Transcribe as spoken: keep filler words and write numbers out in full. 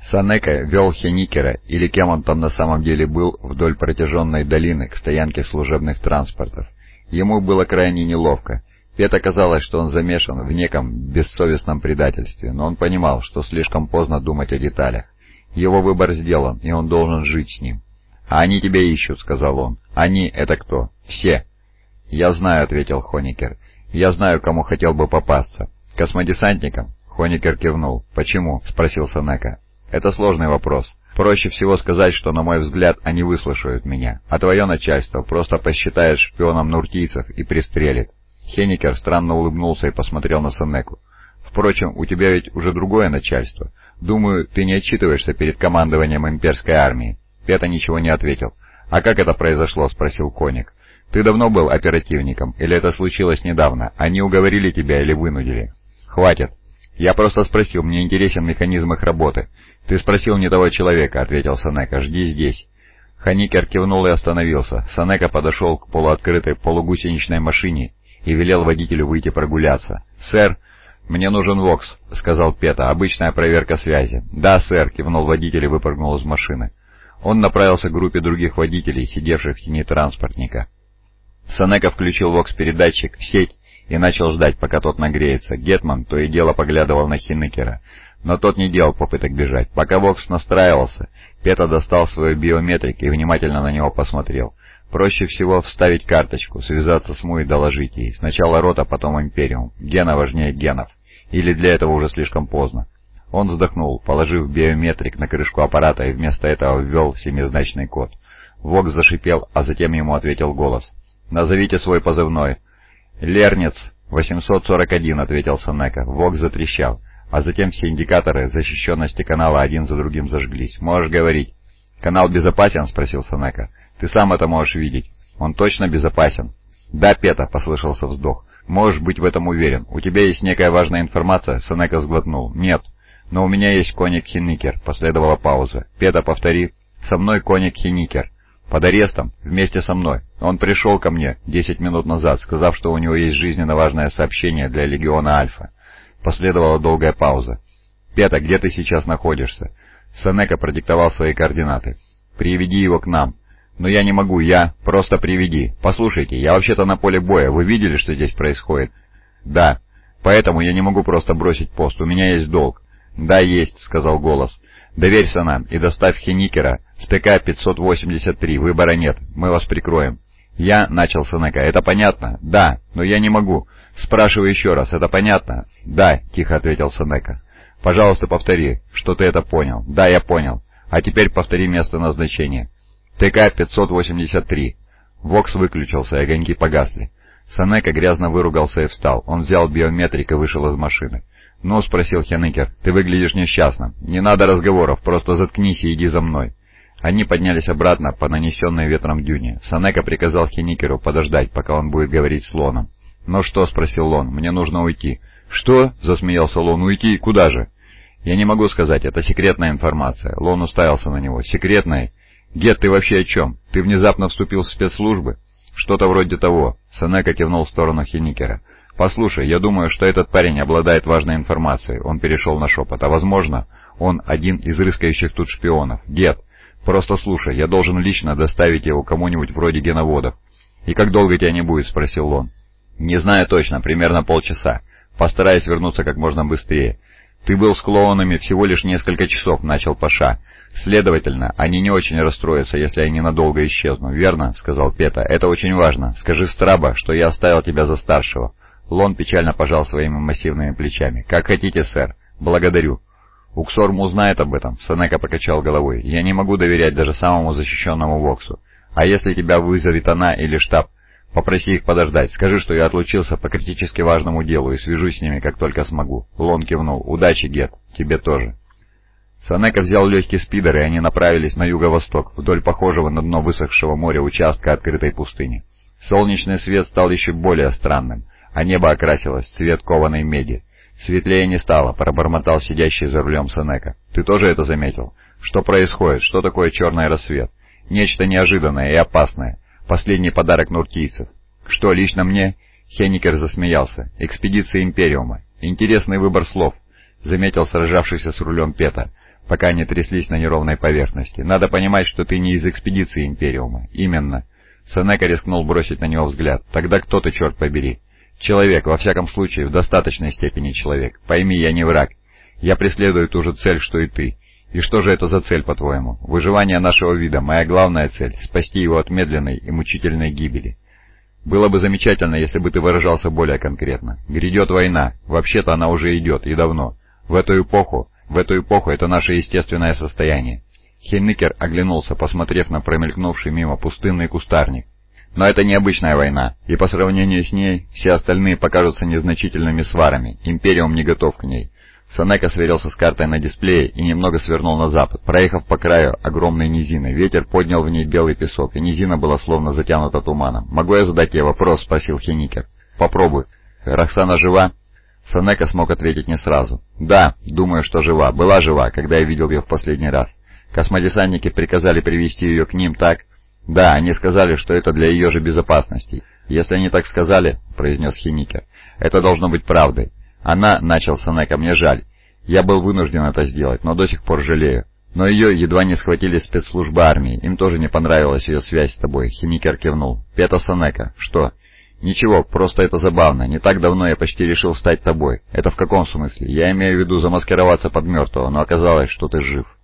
Сенека вел Хеникера, или кем он там на самом деле был, вдоль протяженной долины к стоянке служебных транспортов. Ему было крайне неловко. Пета казалось, что он замешан в неком бессовестном предательстве, но он понимал, что слишком поздно думать о деталях. Его выбор сделан, и он должен жить с ним. «А они тебя ищут», — сказал он. «Они — это кто?» «Все». «Я знаю», — ответил Хоникер. «Я знаю, кому хотел бы попасться». «Космодесантникам?» Хоникер кивнул. «Почему?» — спросил Сенека. «Это сложный вопрос. Проще всего сказать, что, на мой взгляд, они выслушают меня, а твое начальство просто посчитает шпионом нуртийцев и пристрелит». Хеникер странно улыбнулся и посмотрел на Сенеку. «Впрочем, у тебя ведь уже другое начальство. Думаю, ты не отчитываешься перед командованием имперской армии». Пета ничего не ответил. «А как это произошло?» — спросил Коник. «Ты давно был оперативником, или это случилось недавно? Они уговорили тебя или вынудили?» «Хватит. Я просто спросил, мне интересен механизм их работы». «Ты спросил не того человека», — ответил Сенека. «Жди здесь». Хоникер кивнул и остановился. Сенека подошел к полуоткрытой полугусеничной машине и велел водителю выйти прогуляться. «Сэр, мне нужен ВОКС», — сказал Пета. «Обычная проверка связи». «Да, сэр», — кивнул водитель и выпрыгнул из машины. Он направился к группе других водителей, сидевших в тени транспортника. Сенека включил ВОКС-передатчик в сеть и начал ждать, пока тот нагреется. Гетман то и дело поглядывал на Хенекера, но тот не делал попыток бежать. Пока ВОКС настраивался, Пета достал свой биометрик и внимательно на него посмотрел. Проще всего вставить карточку, связаться с Му и доложить ей. Сначала рота, потом Империум. Гена важнее генов. Или для этого уже слишком поздно. Он вздохнул, положив биометрик на крышку аппарата и вместо этого ввел семизначный код. ВОКС зашипел, а затем ему ответил голос. «Назовите свой позывной». «Лернец, восемьсот сорок один», — ответил Сенека. ВОКС затрещал, а затем все индикаторы защищенности канала один за другим зажглись. «Можешь говорить». «Канал безопасен?» — спросил Сенека. «Ты сам это можешь видеть». «Он точно безопасен?» «Да, Пета», — послышался вздох. «Можешь быть в этом уверен. У тебя есть некая важная информация?» Сенека сглотнул. «Нет. Но у меня есть Коник Хеникер». Последовала пауза. «Пета, повтори». «Со мной Коник Хеникер». «Под арестом? Вместе со мной. Он пришел ко мне десять минут назад, сказав, что у него есть жизненно важное сообщение для Легиона Альфа». Последовала долгая пауза. «Пета, где ты сейчас находишься?» Сенека продиктовал свои координаты. «Приведи его к нам». «Но я не могу, я... Просто приведи. Послушайте, я вообще-то на поле боя. Вы видели, что здесь происходит?» «Да. Поэтому я не могу просто бросить пост. У меня есть долг». «Да, есть», — сказал голос. «Доверься нам и доставь Хеникера в ТК пятьсот восемьдесят три. Выбора нет. Мы вас прикроем». «Я...» — начал Сенека. «Это понятно?» «Да, но я не могу. Спрашиваю еще раз. Это понятно?» «Да», — тихо ответил Сенека. «Пожалуйста, повтори, что ты это понял». «Да, я понял. А теперь повтори место назначения». ТК пятьсот восемьдесят три. ВОКС выключился, и огоньки погасли. Сенека грязно выругался и встал. Он взял биометрик и вышел из машины. «Ну?» — спросил Хенекер. «Ты выглядишь несчастным. Не надо разговоров, просто заткнись и иди за мной». Они поднялись обратно по нанесенной ветром дюне. Сенека приказал Хеникеру подождать, пока он будет говорить с Лоном. «Ну что?» — спросил Лон. «Мне нужно уйти». «Что?» — засмеялся Лон. «Уйти? Куда же?» «Я не могу сказать, это секретная информация». Лон уставился на него. «Секретная? Гет, ты вообще о чем? Ты внезапно вступил в спецслужбы?» «Что-то вроде того». Сенека кивнул в сторону Хеникера. «Послушай, я думаю, что этот парень обладает важной информацией». Он перешел на шепот. «А возможно, он один из рыскающих тут шпионов. Гет, просто слушай, я должен лично доставить его кому-нибудь вроде геноводов». «И как долго тебя не будет?» — спросил он. «Не знаю точно, примерно полчаса. Постараюсь вернуться как можно быстрее». «Ты был с клоунами всего лишь несколько часов», — начал Паша. «Следовательно, они не очень расстроятся, если я ненадолго исчезну, верно?» — сказал Пета. «Это очень важно. Скажи Страба, что я оставил тебя за старшего». Лон печально пожал своими массивными плечами. «Как хотите, сэр. Благодарю». «Уксорм узнает об этом», — Сенека покачал головой. «Я не могу доверять даже самому защищенному Воксу. А если тебя вызовет она или штаб, попроси их подождать. Скажи, что я отлучился по критически важному делу и свяжусь с ними, как только смогу». Лон кивнул. «Удачи, Гет. Тебе тоже». Сенека взял легкий спидер, и они направились на юго-восток, вдоль похожего на дно высохшего моря участка открытой пустыни. Солнечный свет стал еще более странным, а небо окрасилось в цвет кованой меди. «Светлее не стало», — пробормотал сидящий за рулем Сенека. «Ты тоже это заметил? Что происходит? Что такое черный рассвет? Нечто неожиданное и опасное. Последний подарок нуртийцев». «Что, лично мне?» — Хеникер засмеялся. «Экспедиция Империума. Интересный выбор слов», — заметил сражавшийся с рулем Пета. пока они тряслись на неровной поверхности. «Надо понимать, что ты не из экспедиции Империума». «Именно». Сенека рискнул бросить на него взгляд. «Тогда кто ты, черт побери?» «Человек, во всяком случае, в достаточной степени человек. Пойми, я не враг. Я преследую ту же цель, что и ты. И что же это за цель, по-твоему? Выживание нашего вида, моя главная цель — спасти его от медленной и мучительной гибели. Было бы замечательно, если бы ты выражался более конкретно. Грядет война. Вообще-то она уже идет, и давно. В эту эпоху, в эту эпоху это наше естественное состояние». Хейникер оглянулся, посмотрев на промелькнувший мимо пустынный кустарник. «Но это необычная война, и по сравнению с ней все остальные покажутся незначительными сварами. Империум не готов к ней». Сенека сверился с картой на дисплее и немного свернул на запад. Проехав по краю огромной низины, ветер поднял в ней белый песок, и низина была словно затянута туманом. «Могу я задать тебе вопрос?» — спросил Хейникер. «Попробуй. Роксана жива?» Сенека смог ответить не сразу. «Да, думаю, что жива. Была жива, когда я видел ее в последний раз. Космодесантники приказали привести ее к ним, так?» «Да, они сказали, что это для ее же безопасности». «Если они так сказали, — произнес Хейникер, — это должно быть правдой. Она, — начал Сенека, — мне жаль. Я был вынужден это сделать, но до сих пор жалею. Но ее едва не схватили спецслужбы армии, им тоже не понравилась ее связь с тобой». Хейникер кивнул. «Пето Сенека, что?» «Ничего, просто это забавно. Не так давно я почти решил стать тобой». «Это в каком смысле?» «Я имею в виду замаскироваться под мертвого, но оказалось, что ты жив».